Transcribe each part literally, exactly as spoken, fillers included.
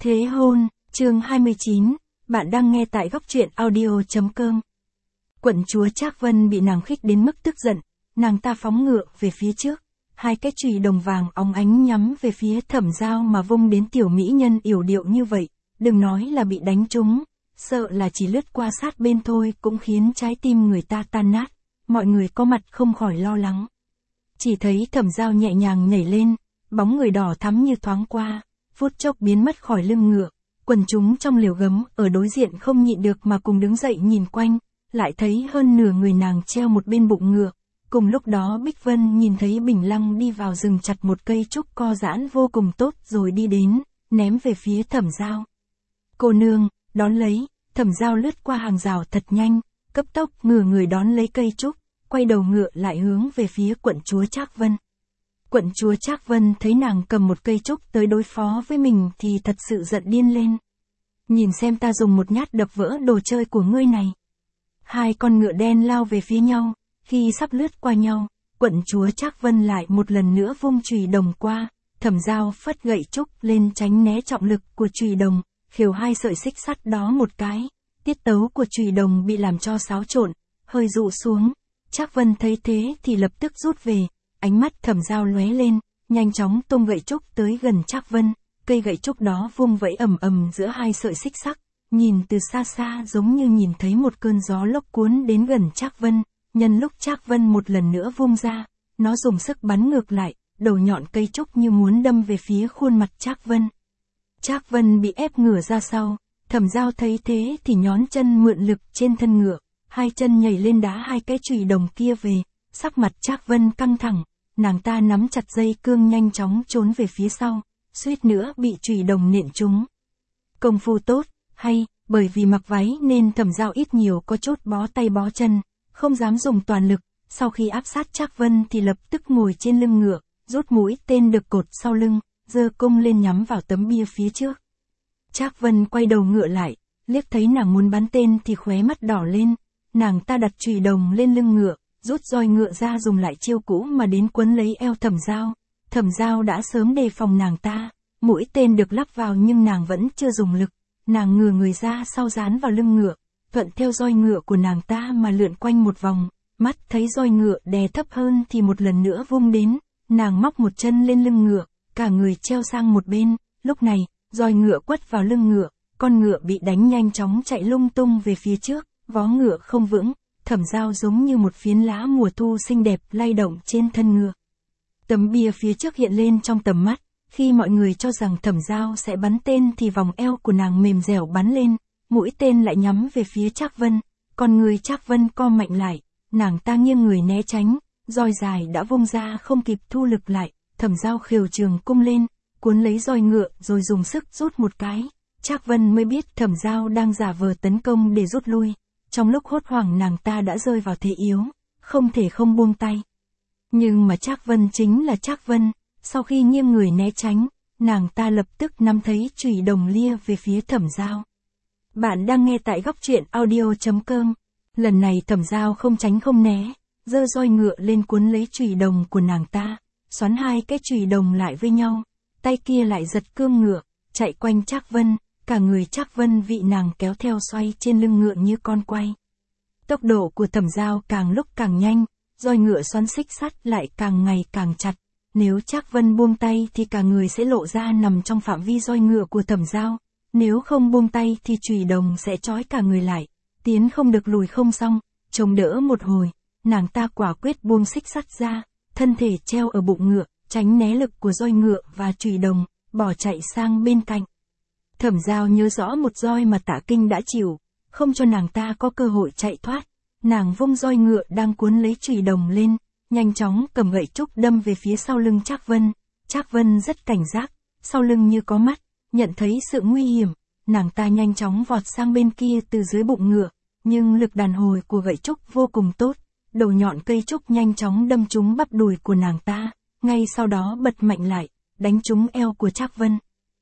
Thế hôn, chương hai mươi chín, bạn đang nghe tại góc truyện audio.com. Quận chúa Trác Vân bị nàng khích đến mức tức giận, nàng ta phóng ngựa về phía trước, hai cái chùy đồng vàng óng ánh nhắm về phía Thẩm Giao mà vung đến tiểu mỹ nhân yểu điệu như vậy, đừng nói là bị đánh trúng, sợ là chỉ lướt qua sát bên thôi cũng khiến trái tim người ta tan nát, mọi người có mặt không khỏi lo lắng. Chỉ thấy Thẩm Giao nhẹ nhàng nhảy lên, bóng người đỏ thắm như thoáng qua, phút chốc biến mất khỏi lưng ngựa, quần chúng trong liều gấm ở đối diện không nhịn được mà cùng đứng dậy nhìn quanh, lại thấy hơn nửa người nàng treo một bên bụng ngựa. Cùng lúc đó Bích Vân nhìn thấy Bình Lăng đi vào rừng chặt một cây trúc co giãn vô cùng tốt rồi đi đến, ném về phía Thẩm Giao. Cô nương, đón lấy, Thẩm Giao lướt qua hàng rào thật nhanh, cấp tốc ngửa người đón lấy cây trúc, quay đầu ngựa lại hướng về phía quận chúa Trác Vân. Quận chúa Trác Vân thấy nàng cầm một cây trúc tới đối phó với mình thì thật sự giận điên lên. Nhìn xem ta dùng một nhát đập vỡ đồ chơi của ngươi này. Hai con ngựa đen lao về phía nhau, khi sắp lướt qua nhau, quận chúa Trác Vân lại một lần nữa vung chùy đồng qua, Thẩm Giao phất gậy trúc lên tránh né trọng lực của chùy đồng, khều hai sợi xích sắt đó một cái, tiết tấu của chùy đồng bị làm cho xáo trộn, hơi rụ xuống. Trác Vân thấy thế thì lập tức rút về, ánh mắt Thẩm Giao lóe lên, nhanh chóng tung gậy trúc tới gần Trác Vân, cây gậy trúc đó vung vẫy ầm ầm giữa hai sợi xích sắt, nhìn từ xa xa giống như nhìn thấy một cơn gió lốc cuốn đến gần Trác Vân, nhân lúc Trác Vân một lần nữa vung ra, nó dùng sức bắn ngược lại, đầu nhọn cây trúc như muốn đâm về phía khuôn mặt Trác Vân. Trác Vân bị ép ngửa ra sau, Thẩm Giao thấy thế thì nhón chân mượn lực trên thân ngựa, hai chân nhảy lên đá hai cái chùy đồng kia về, sắc mặt Trác Vân căng thẳng, nàng ta nắm chặt dây cương nhanh chóng trốn về phía sau, suýt nữa bị chùy đồng nện trúng. Công phu tốt, hay, bởi vì mặc váy nên Thẩm Giao ít nhiều có chút bó tay bó chân, không dám dùng toàn lực, sau khi áp sát Trác Vân thì lập tức ngồi trên lưng ngựa, rút mũi tên được cột sau lưng, giơ cung lên nhắm vào tấm bia phía trước. Trác Vân quay đầu ngựa lại, liếc thấy nàng muốn bắn tên thì khóe mắt đỏ lên, nàng ta đặt chùy đồng lên lưng ngựa, rút roi ngựa ra dùng lại chiêu cũ mà đến quấn lấy eo Thẩm Giao. Thẩm Giao đã sớm đề phòng nàng ta, mũi tên được lắp vào nhưng nàng vẫn chưa dùng lực, nàng ngửa người ra sau dán vào lưng ngựa, thuận theo roi ngựa của nàng ta mà lượn quanh một vòng, mắt thấy roi ngựa đè thấp hơn thì một lần nữa vung đến, nàng móc một chân lên lưng ngựa, cả người treo sang một bên, lúc này, roi ngựa quất vào lưng ngựa, con ngựa bị đánh nhanh chóng chạy lung tung về phía trước, vó ngựa không vững. Thẩm Giao giống như một phiến lá mùa thu xinh đẹp lay động trên thân ngựa. Tấm bia phía trước hiện lên trong tầm mắt, khi mọi người cho rằng Thẩm Giao sẽ bắn tên thì vòng eo của nàng mềm dẻo bắn lên, mũi tên lại nhắm về phía Trác Vân, còn người Trác Vân co mạnh lại, nàng ta nghiêng người né tránh, roi dài đã vung ra không kịp thu lực lại, Thẩm Giao khều trường cung lên, cuốn lấy roi ngựa rồi dùng sức rút một cái, Trác Vân mới biết Thẩm Giao đang giả vờ tấn công để rút lui. Trong lúc hốt hoảng nàng ta đã rơi vào thế yếu, không thể không buông tay. Nhưng mà Trác Vân chính là Trác Vân, sau khi nghiêng người né tránh, nàng ta lập tức nắm thấy chùy đồng lia về phía Thẩm Giao. Bạn đang nghe tại góc truyện audio.com. Lần này Thẩm Giao không tránh không né, giơ roi ngựa lên cuốn lấy chùy đồng của nàng ta, xoắn hai cái chùy đồng lại với nhau, tay kia lại giật cương ngựa, chạy quanh Trác Vân. Cả người Trác Vân bị nàng kéo theo xoay trên lưng ngựa như con quay. Tốc độ của Thẩm Giao càng lúc càng nhanh, roi ngựa xoắn xích sắt lại càng ngày càng chặt. Nếu Trác Vân buông tay thì cả người sẽ lộ ra nằm trong phạm vi roi ngựa của Thẩm Giao. Nếu không buông tay thì chùy đồng sẽ trói cả người lại, tiến không được lùi không xong. Chống đỡ một hồi, nàng ta quả quyết buông xích sắt ra, thân thể treo ở bụng ngựa, tránh né lực của roi ngựa và chùy đồng, bỏ chạy sang bên cạnh. Thẩm Giao nhớ rõ một roi mà Tạ Kinh đã chịu, không cho nàng ta có cơ hội chạy thoát. Nàng vung roi ngựa đang cuốn lấy chùy đồng lên, nhanh chóng cầm gậy trúc đâm về phía sau lưng Trác Vân. Trác Vân rất cảnh giác, sau lưng như có mắt, nhận thấy sự nguy hiểm, nàng ta nhanh chóng vọt sang bên kia từ dưới bụng ngựa, nhưng lực đàn hồi của gậy trúc vô cùng tốt, đầu nhọn cây trúc nhanh chóng đâm trúng bắp đùi của nàng ta, ngay sau đó bật mạnh lại, đánh trúng eo của Trác Vân.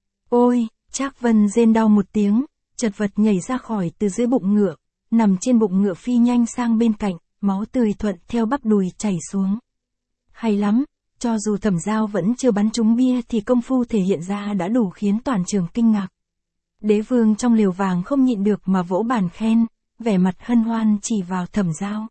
Ôi! Trác Vân rên đau một tiếng, chật vật nhảy ra khỏi từ dưới bụng ngựa, nằm trên bụng ngựa phi nhanh sang bên cạnh, máu tươi thuận theo bắp đùi chảy xuống. Hay lắm, cho dù Thẩm Giao vẫn chưa bắn trúng bia thì công phu thể hiện ra đã đủ khiến toàn trường kinh ngạc. Đế vương trong liều vàng không nhịn được mà vỗ bàn khen, vẻ mặt hân hoan chỉ vào Thẩm Giao.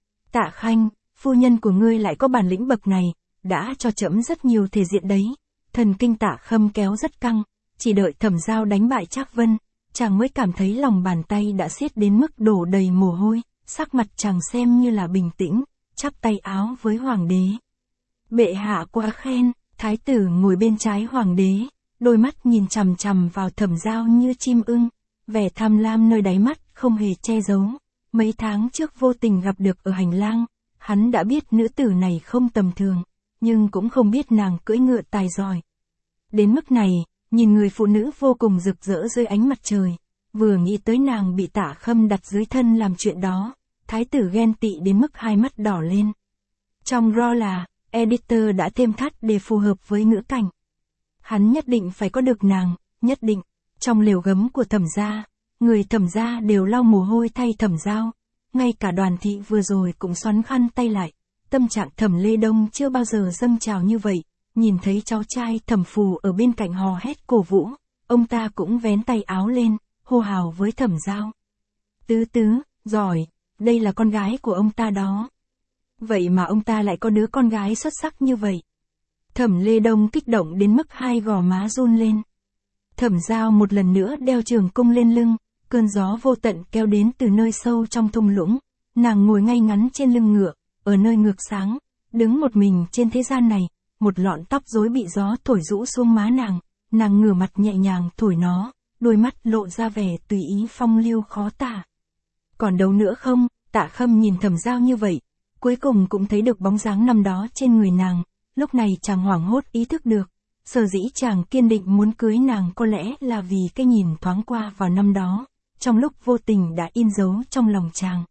Tạ Khanh, phu nhân của ngươi lại có bản lĩnh bậc này, đã cho trẫm rất nhiều thể diện đấy. Thần kinh Tạ Khâm kéo rất căng, chỉ đợi Thẩm Giao đánh bại Trác Vân, chàng mới cảm thấy lòng bàn tay đã siết đến mức đổ đầy mồ hôi, sắc mặt chàng xem như là bình tĩnh, chắp tay áo với hoàng đế. Bệ hạ quá khen. Thái tử ngồi bên trái hoàng đế, đôi mắt nhìn chằm chằm vào Thẩm Giao như chim ưng, vẻ tham lam nơi đáy mắt không hề che giấu. Mấy tháng trước vô tình gặp được ở hành lang, hắn đã biết nữ tử này không tầm thường, nhưng cũng không biết nàng cưỡi ngựa tài giỏi. Đến mức này, nhìn người phụ nữ vô cùng rực rỡ dưới ánh mặt trời, vừa nghĩ tới nàng bị Tạ Khâm đặt dưới thân làm chuyện đó, thái tử ghen tị đến mức hai mắt đỏ lên. Trong raw là, editor đã thêm thắt để phù hợp với ngữ cảnh. Hắn nhất định phải có được nàng, nhất định. Trong lều gấm của Thẩm gia, người Thẩm gia đều lau mồ hôi thay Thẩm Giao, ngay cả Đoàn thị vừa rồi cũng xoắn khăn tay lại. Tâm trạng Thẩm Lê Đông chưa bao giờ dâng trào như vậy, nhìn thấy cháu trai Thẩm Phù ở bên cạnh hò hét cổ vũ, ông ta cũng vén tay áo lên, hô hào với Thẩm Giao. Tứ tứ, giỏi, đây là con gái của ông ta đó. Vậy mà ông ta lại có đứa con gái xuất sắc như vậy. Thẩm Lê Đông kích động đến mức hai gò má run lên. Thẩm Giao một lần nữa đeo trường cung lên lưng, cơn gió vô tận kéo đến từ nơi sâu trong thung lũng. Nàng ngồi ngay ngắn trên lưng ngựa, ở nơi ngược sáng, đứng một mình trên thế gian này, một lọn tóc rối bị gió thổi rũ xuống má nàng, nàng ngửa mặt nhẹ nhàng thổi nó, đôi mắt lộ ra vẻ tùy ý phong lưu khó tả. Còn đâu nữa không? Tạ Khâm nhìn Thẩm Giao như vậy, cuối cùng cũng thấy được bóng dáng năm đó trên người nàng, lúc này chàng hoảng hốt ý thức được, sở dĩ chàng kiên định muốn cưới nàng có lẽ là vì cái nhìn thoáng qua vào năm đó, trong lúc vô tình đã in dấu trong lòng chàng.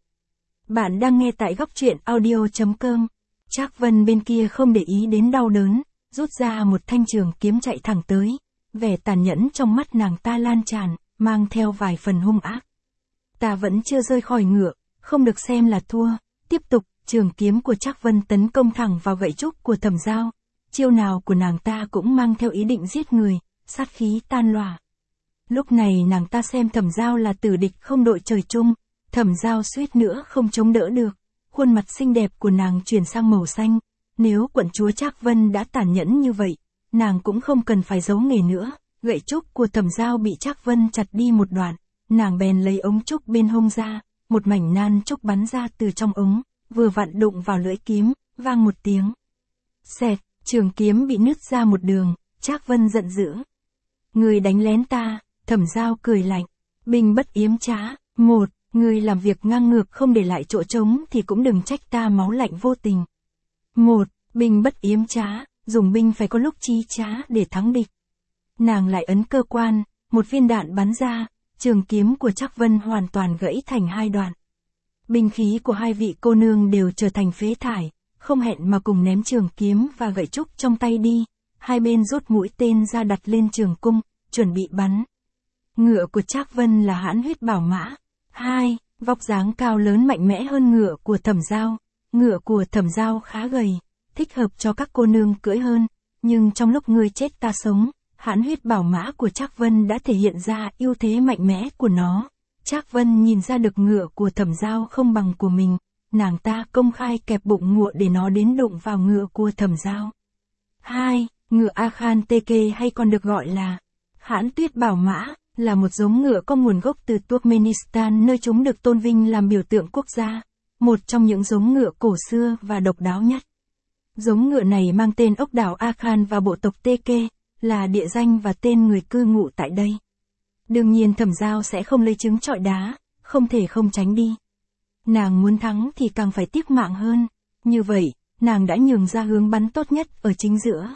Bạn đang nghe tại góc truyện audio chấm com. Trác Vân bên kia không để ý đến đau đớn, rút ra một thanh trường kiếm chạy thẳng tới, vẻ tàn nhẫn trong mắt nàng ta lan tràn, mang theo vài phần hung ác. Ta vẫn chưa rơi khỏi ngựa, không được xem là thua, tiếp tục. Trường kiếm của Trác Vân tấn công thẳng vào gậy trúc của Thẩm Giao, chiêu nào của nàng ta cũng mang theo ý định giết người, sát khí tan lòa. Lúc này nàng ta xem Thẩm Giao là tử địch không đội trời chung, Thẩm Giao suýt nữa không chống đỡ được, khuôn mặt xinh đẹp của nàng chuyển sang màu xanh, nếu quận chúa Trác Vân đã tàn nhẫn như vậy, nàng cũng không cần phải giấu nghề nữa. Gậy trúc của Thẩm Giao bị Trác Vân chặt đi một đoạn, nàng bèn lấy ống trúc bên hông ra, một mảnh nan trúc bắn ra từ trong ống, vừa vặn đụng vào lưỡi kiếm, vang một tiếng. Xẹt, trường kiếm bị nứt ra một đường, Trác Vân giận dữ. Người đánh lén ta, Thẩm Giao cười lạnh. Binh bất yếm trá, một, người làm việc ngang ngược không để lại chỗ trống thì cũng đừng trách ta máu lạnh vô tình. Một, binh bất yếm trá, dùng binh phải có lúc trí trá để thắng địch. Nàng lại ấn cơ quan, một viên đạn bắn ra, trường kiếm của Trác Vân hoàn toàn gãy thành hai đoạn. Binh khí của hai vị cô nương đều trở thành phế thải, không hẹn mà cùng ném trường kiếm và gậy trúc trong tay đi, hai bên rút mũi tên ra đặt lên trường cung, chuẩn bị bắn. Ngựa của Trác Vân là hãn huyết bảo mã. Hai, vóc dáng cao lớn mạnh mẽ hơn ngựa của Thẩm Giao. Ngựa của Thẩm Giao khá gầy, thích hợp cho các cô nương cưỡi hơn, nhưng trong lúc ngươi chết ta sống, hãn huyết bảo mã của Trác Vân đã thể hiện ra ưu thế mạnh mẽ của nó. Trác Vân nhìn ra được ngựa của Thẩm Giao không bằng của mình, nàng ta công khai kẹp bụng ngựa để nó đến đụng vào ngựa của Thẩm Giao. Hai, ngựa Akhan Teke hay còn được gọi là hãn tuyết bảo mã, là một giống ngựa có nguồn gốc từ Turkmenistan nơi chúng được tôn vinh làm biểu tượng quốc gia, một trong những giống ngựa cổ xưa và độc đáo nhất. Giống ngựa này mang tên ốc đảo Akhan và bộ tộc Teke, là địa danh và tên người cư ngụ tại đây. Đương nhiên Thẩm Giao sẽ không lấy trứng trọi đá, không thể không tránh đi. Nàng muốn thắng thì càng phải tiếc mạng hơn, như vậy, nàng đã nhường ra hướng bắn tốt nhất ở chính giữa.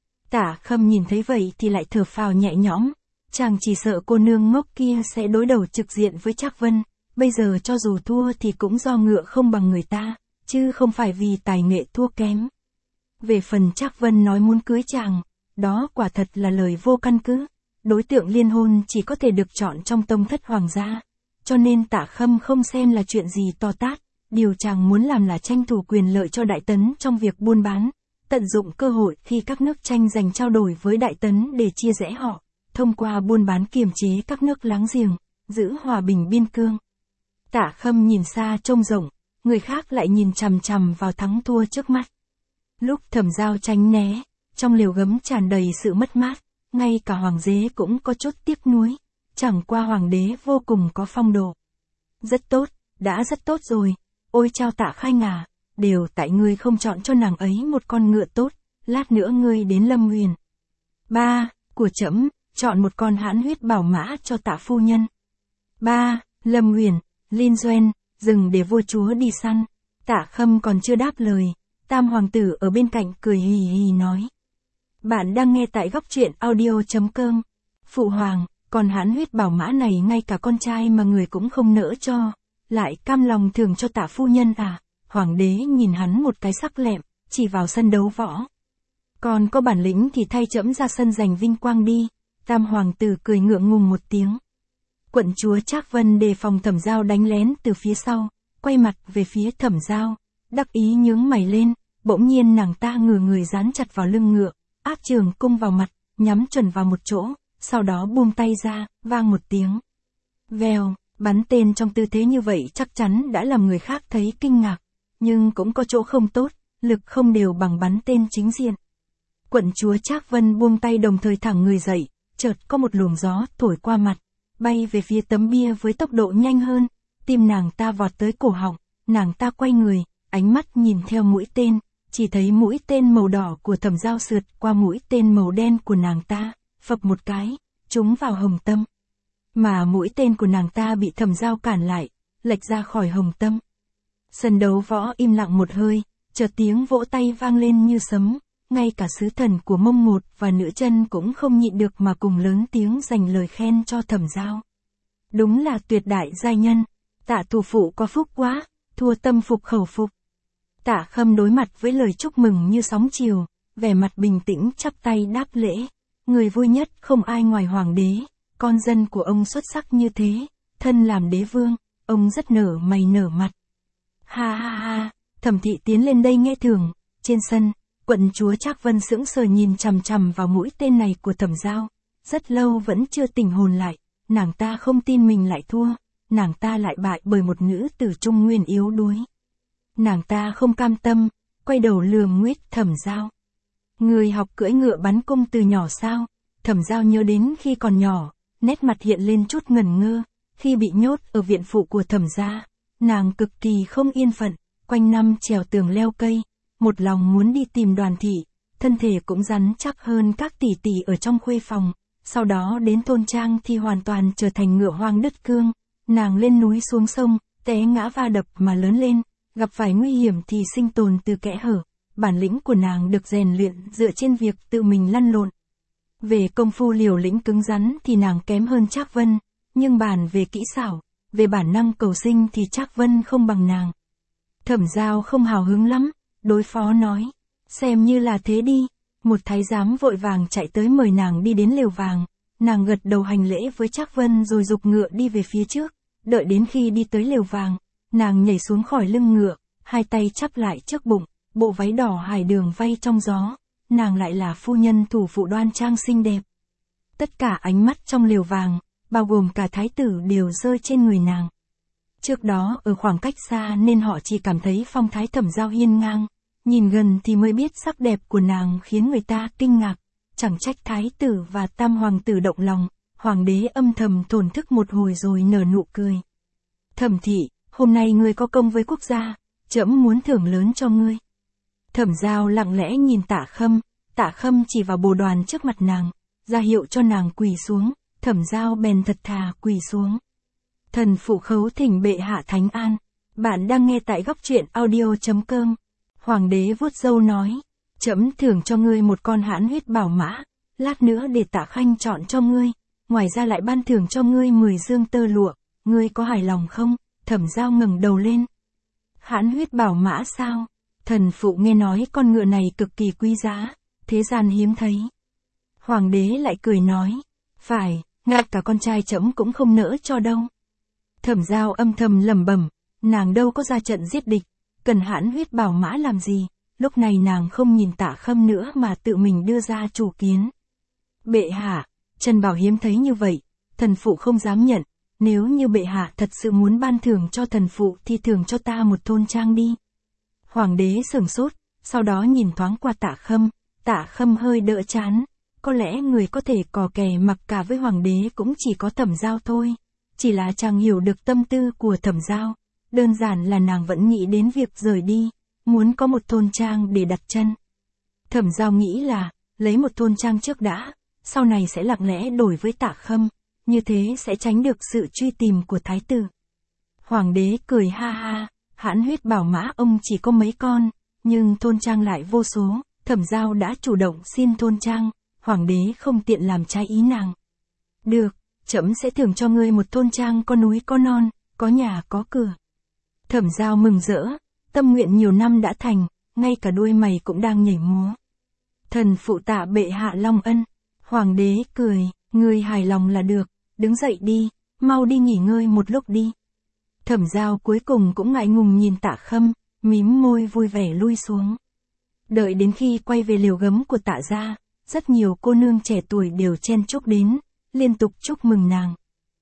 Tạ Khâm nhìn thấy vậy thì lại thở phào nhẹ nhõm, chàng chỉ sợ cô nương ngốc kia sẽ đối đầu trực diện với Trác Vân, bây giờ cho dù thua thì cũng do ngựa không bằng người ta, chứ không phải vì tài nghệ thua kém. Về phần Trác Vân nói muốn cưới chàng, đó quả thật là lời vô căn cứ. Đối tượng liên hôn chỉ có thể được chọn trong tông thất hoàng gia, cho nên Tạ Khâm không xem là chuyện gì to tát, điều chàng muốn làm là tranh thủ quyền lợi cho Đại Tấn trong việc buôn bán, tận dụng cơ hội khi các nước tranh giành trao đổi với Đại Tấn để chia rẽ họ, thông qua buôn bán kiềm chế các nước láng giềng, giữ hòa bình biên cương. Tạ Khâm nhìn xa trông rộng, người khác lại nhìn chằm chằm vào thắng thua trước mắt. Lúc Thẩm Giao tránh né, trong lều gấm tràn đầy sự mất mát, ngay cả hoàng đế cũng có chút tiếc nuối, chẳng qua hoàng đế vô cùng có phong độ. Rất tốt, đã rất tốt rồi, ôi chao Tạ Khanh à, đều tại ngươi không chọn cho nàng ấy một con ngựa tốt, lát nữa ngươi đến Lâm Huyền. Ba, của trẫm, chọn một con hãn huyết bảo mã cho Tạ phu nhân. Ba, Lâm Huyền, Linh Doen, dừng để vua chúa đi săn. Tạ Khâm còn chưa đáp lời, Tam hoàng tử ở bên cạnh cười hì hì nói. Bạn đang nghe tại góc truyện audio chấm com. Phụ hoàng, còn hãn huyết bảo mã này ngay cả con trai mà người cũng không nỡ cho, lại cam lòng thưởng cho Tạ phu nhân à? Hoàng đế nhìn hắn một cái sắc lẹm, chỉ vào sân đấu võ. Còn có bản lĩnh thì thay trẫm ra sân giành vinh quang đi. Tam hoàng tử cười ngượng ngùng một tiếng. Quận chúa Trác Vân đề phòng Thẩm Giao đánh lén từ phía sau, quay mặt về phía Thẩm Giao, đắc ý nhướng mày lên, bỗng nhiên nàng ta ngửa người dán chặt vào lưng ngựa, áp trường cung vào mặt, nhắm chuẩn vào một chỗ, sau đó buông tay ra, vang một tiếng. Vèo, bắn tên trong tư thế như vậy chắc chắn đã làm người khác thấy kinh ngạc, nhưng cũng có chỗ không tốt, lực không đều bằng bắn tên chính diện. Quận chúa Trác Vân buông tay đồng thời thẳng người dậy, chợt có một luồng gió thổi qua mặt, bay về phía tấm bia với tốc độ nhanh hơn, tim nàng ta vọt tới cổ họng, nàng ta quay người, ánh mắt nhìn theo mũi tên, chỉ thấy mũi tên màu đỏ của Thẩm Giao sượt qua mũi tên màu đen của nàng ta, phập một cái, trúng vào hồng tâm. Mà mũi tên của nàng ta bị Thẩm Giao cản lại, lệch ra khỏi hồng tâm. Sân đấu võ im lặng một hơi, chợt tiếng vỗ tay vang lên như sấm, ngay cả sứ thần của Mông Một và Nữ Chân cũng không nhịn được mà cùng lớn tiếng dành lời khen cho Thẩm Giao. Đúng là tuyệt đại giai nhân, Tạ thủ phụ có phúc quá, thua tâm phục khẩu phục. Tạ Khâm đối mặt với lời chúc mừng như sóng chiều, vẻ mặt bình tĩnh chắp tay đáp lễ. Người vui nhất không ai ngoài hoàng đế, con dân của ông xuất sắc như thế, thân làm đế vương, ông rất nở mày nở mặt. Ha ha ha, Thẩm thị tiến lên đây nghe thưởng. Trên sân, quận chúa Trác Vân sững sờ nhìn chằm chằm vào mũi tên này của Thẩm Giao, rất lâu vẫn chưa tỉnh hồn lại, nàng ta không tin mình lại thua, nàng ta lại bại bởi một nữ tử trung nguyên yếu đuối. Nàng ta không cam tâm, quay đầu lườm nguyết Thẩm Giao. Người học cưỡi ngựa bắn cung từ nhỏ sao? Thẩm Giao nhớ đến khi còn nhỏ, nét mặt hiện lên chút ngần ngơ, khi bị nhốt ở viện phụ của Thẩm gia, nàng cực kỳ không yên phận, quanh năm trèo tường leo cây, một lòng muốn đi tìm Đoàn thị, thân thể cũng rắn chắc hơn các tỷ tỷ ở trong khuê phòng, sau đó đến thôn trang thì hoàn toàn trở thành ngựa hoang đứt cương, nàng lên núi xuống sông, té ngã va đập mà lớn lên, gặp phải nguy hiểm thì sinh tồn từ kẽ hở, bản lĩnh của nàng được rèn luyện dựa trên việc tự mình lăn lộn. Về công phu liều lĩnh cứng rắn thì nàng kém hơn Trác Vân, nhưng bàn về kỹ xảo, về bản năng cầu sinh thì Trác Vân không bằng nàng. Thẩm Giao không hào hứng lắm, đối phó nói, xem như là thế đi. Một thái giám vội vàng chạy tới mời nàng đi đến lều vàng, nàng gật đầu hành lễ với Trác Vân rồi giục ngựa đi về phía trước, đợi đến khi đi tới lều vàng, nàng nhảy xuống khỏi lưng ngựa, hai tay chắp lại trước bụng, bộ váy đỏ hải đường vay trong gió, nàng lại là phu nhân thủ phụ đoan trang xinh đẹp. Tất cả ánh mắt trong lều vàng, bao gồm cả thái tử đều rơi trên người nàng. Trước đó ở khoảng cách xa nên họ chỉ cảm thấy phong thái Thẩm Giao hiên ngang, nhìn gần thì mới biết sắc đẹp của nàng khiến người ta kinh ngạc, chẳng trách thái tử và tam hoàng tử động lòng, hoàng đế âm thầm thổn thức một hồi rồi nở nụ cười. Thẩm thị, hôm nay ngươi có công với quốc gia, trẫm muốn thưởng lớn cho ngươi. Thẩm Giao lặng lẽ nhìn Tạ Khâm, Tạ Khâm chỉ vào bồ đoàn trước mặt nàng, ra hiệu cho nàng quỳ xuống, Thẩm Giao bèn thật thà quỳ xuống. Thần phụ khấu thỉnh bệ hạ thánh an. Bạn đang nghe tại góc truyện audio chấm com. Hoàng đế vuốt râu nói, trẫm thưởng cho ngươi một con hãn huyết bảo mã, lát nữa để Tạ Khanh chọn cho ngươi, ngoài ra lại ban thưởng cho ngươi mười dương tơ lụa, ngươi có hài lòng không? Thẩm Giao ngẩng đầu lên. Hãn huyết bảo mã sao? Thần phụ nghe nói con ngựa này cực kỳ quý giá, thế gian hiếm thấy. Hoàng đế lại cười nói, phải, ngay cả con trai trẫm cũng không nỡ cho đâu. Thẩm Giao âm thầm lẩm bẩm, nàng đâu có ra trận giết địch, cần hãn huyết bảo mã làm gì, lúc này nàng không nhìn Tạ Khâm nữa mà tự mình đưa ra chủ kiến. Bệ hạ, Trần Bảo hiếm thấy như vậy, thần phụ không dám nhận, nếu như bệ hạ thật sự muốn ban thưởng cho thần phụ thì thưởng cho ta một thôn trang đi. Hoàng đế sửng sốt, sau đó nhìn thoáng qua Tạ Khâm, Tạ Khâm hơi đỡ chán, có lẽ người có thể cò kè mặc cả với hoàng đế cũng chỉ có Thẩm Giao thôi, chỉ là chàng hiểu được tâm tư của Thẩm Giao, đơn giản là nàng vẫn nghĩ đến việc rời đi, muốn có một thôn trang để đặt chân. Thẩm Giao nghĩ là, lấy một thôn trang trước đã, sau này sẽ lặng lẽ đổi với Tạ Khâm, như thế sẽ tránh được sự truy tìm của thái tử. Hoàng đế cười ha ha, hãn huyết bảo mã ông chỉ có mấy con, nhưng thôn trang lại vô số, Thẩm Giao đã chủ động xin thôn trang, hoàng đế không tiện làm trái ý nàng. Được, trẫm sẽ thưởng cho ngươi một thôn trang có núi có non, có nhà có cửa. Thẩm Giao mừng rỡ, tâm nguyện nhiều năm đã thành, ngay cả đuôi mày cũng đang nhảy múa. Thần phụ tạ bệ hạ long ân. Hoàng đế cười, ngươi hài lòng là được, đứng dậy đi, mau đi nghỉ ngơi một lúc đi. Thẩm Giao cuối cùng cũng ngại ngùng nhìn Tạ Khâm, mím môi vui vẻ lui xuống. Đợi đến khi quay về liều gấm của Tạ gia, rất nhiều cô nương trẻ tuổi đều chen chúc đến, liên tục chúc mừng nàng.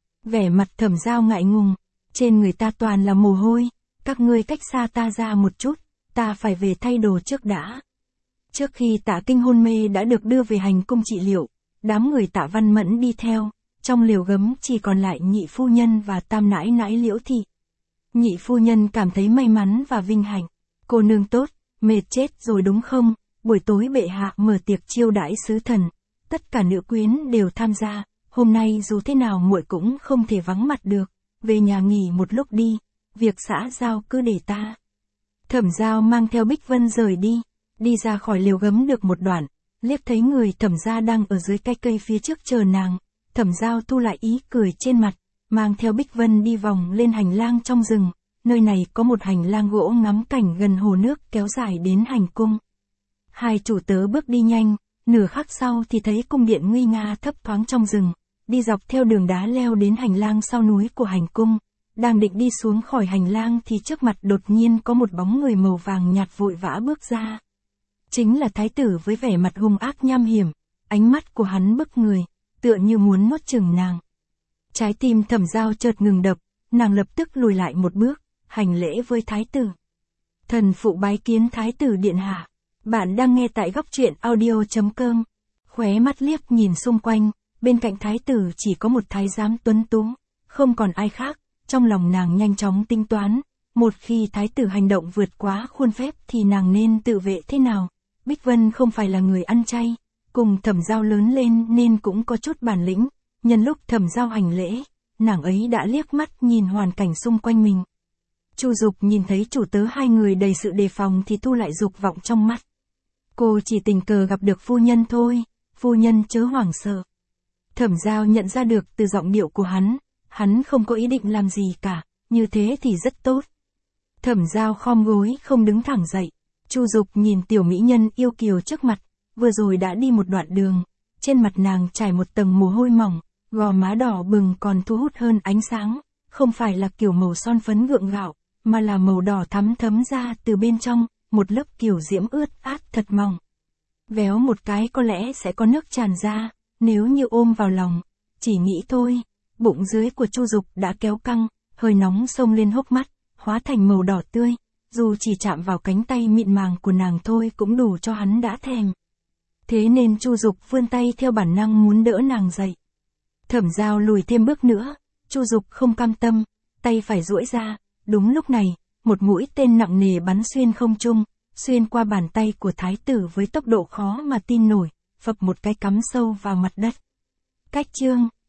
Vẻ mặt Thẩm Giao ngại ngùng, trên người ta toàn là mồ hôi, các ngươi cách xa ta ra một chút, ta phải về thay đồ trước đã. Trước khi Tạ Kinh hôn mê đã được đưa về hành cung trị liệu, đám người Tạ Văn Mẫn đi theo, trong liều gấm chỉ còn lại nhị phu nhân và tam nãi nãi Liễu Thị. Nhị phu nhân cảm thấy may mắn và vinh hạnh, cô nương tốt, mệt chết rồi đúng không, buổi tối bệ hạ mở tiệc chiêu đãi sứ thần, tất cả nữ quyến đều tham gia, hôm nay dù thế nào muội cũng không thể vắng mặt được, về nhà nghỉ một lúc đi, việc xã giao cứ để ta. Thẩm Giao mang theo Bích Vân rời đi, đi ra khỏi liều gấm được một đoạn, liếc thấy người Thẩm gia đang ở dưới cái cây phía trước chờ nàng, Thẩm Giao thu lại ý cười trên mặt, mang theo Bích Vân đi vòng lên hành lang trong rừng, nơi này có một hành lang gỗ ngắm cảnh gần hồ nước kéo dài đến hành cung. Hai chủ tớ bước đi nhanh, nửa khắc sau thì thấy cung điện nguy nga thấp thoáng trong rừng, đi dọc theo đường đá leo đến hành lang sau núi của hành cung, đang định đi xuống khỏi hành lang thì trước mặt đột nhiên có một bóng người màu vàng nhạt vội vã bước ra. Chính là thái tử với vẻ mặt hung ác nham hiểm, ánh mắt của hắn bức người, tựa như muốn nuốt chửng nàng. Trái tim Thẩm Giao chợt ngừng đập, nàng lập tức lùi lại một bước, hành lễ với thái tử. Thần phụ bái kiến thái tử điện hạ. Bạn đang nghe tại góc truyện audio chấm com. Khóe mắt liếc nhìn xung quanh, bên cạnh thái tử chỉ có một thái giám tuấn tú, không còn ai khác, trong lòng nàng nhanh chóng tính toán, một khi thái tử hành động vượt quá khuôn phép thì nàng nên tự vệ thế nào. Bích Vân không phải là người ăn chay, cùng Thẩm Giao lớn lên nên cũng có chút bản lĩnh, nhân lúc Thẩm Giao hành lễ, nàng ấy đã liếc mắt nhìn hoàn cảnh xung quanh mình. Chu Dục nhìn thấy chủ tớ hai người đầy sự đề phòng thì thu lại dục vọng trong mắt. Cô chỉ tình cờ gặp được phu nhân thôi, phu nhân chớ hoảng sợ. Thẩm Giao nhận ra được từ giọng điệu của hắn, hắn không có ý định làm gì cả, như thế thì rất tốt. Thẩm Giao khom gối không đứng thẳng dậy, Chu Dục nhìn tiểu mỹ nhân yêu kiều trước mặt, vừa rồi đã đi một đoạn đường, trên mặt nàng trải một tầng mồ hôi mỏng, gò má đỏ bừng còn thu hút hơn ánh sáng, không phải là kiểu màu son phấn gượng gạo, mà là màu đỏ thắm thấm ra từ bên trong, một lớp kiều diễm ướt át thật mỏng. Véo một cái có lẽ sẽ có nước tràn ra, nếu như ôm vào lòng, chỉ nghĩ thôi, bụng dưới của Chu Dục đã kéo căng, hơi nóng xông lên hốc mắt, hóa thành màu đỏ tươi, dù chỉ chạm vào cánh tay mịn màng của nàng thôi cũng đủ cho hắn đã thèm. Thế nên Chu Dục vươn tay theo bản năng muốn đỡ nàng dậy. Thẩm Giao lùi thêm bước nữa, Chu Dục không cam tâm, tay phải duỗi ra, đúng lúc này, một mũi tên nặng nề bắn xuyên không trung, xuyên qua bàn tay của thái tử với tốc độ khó mà tin nổi, phập một cái cắm sâu vào mặt đất. Cách chương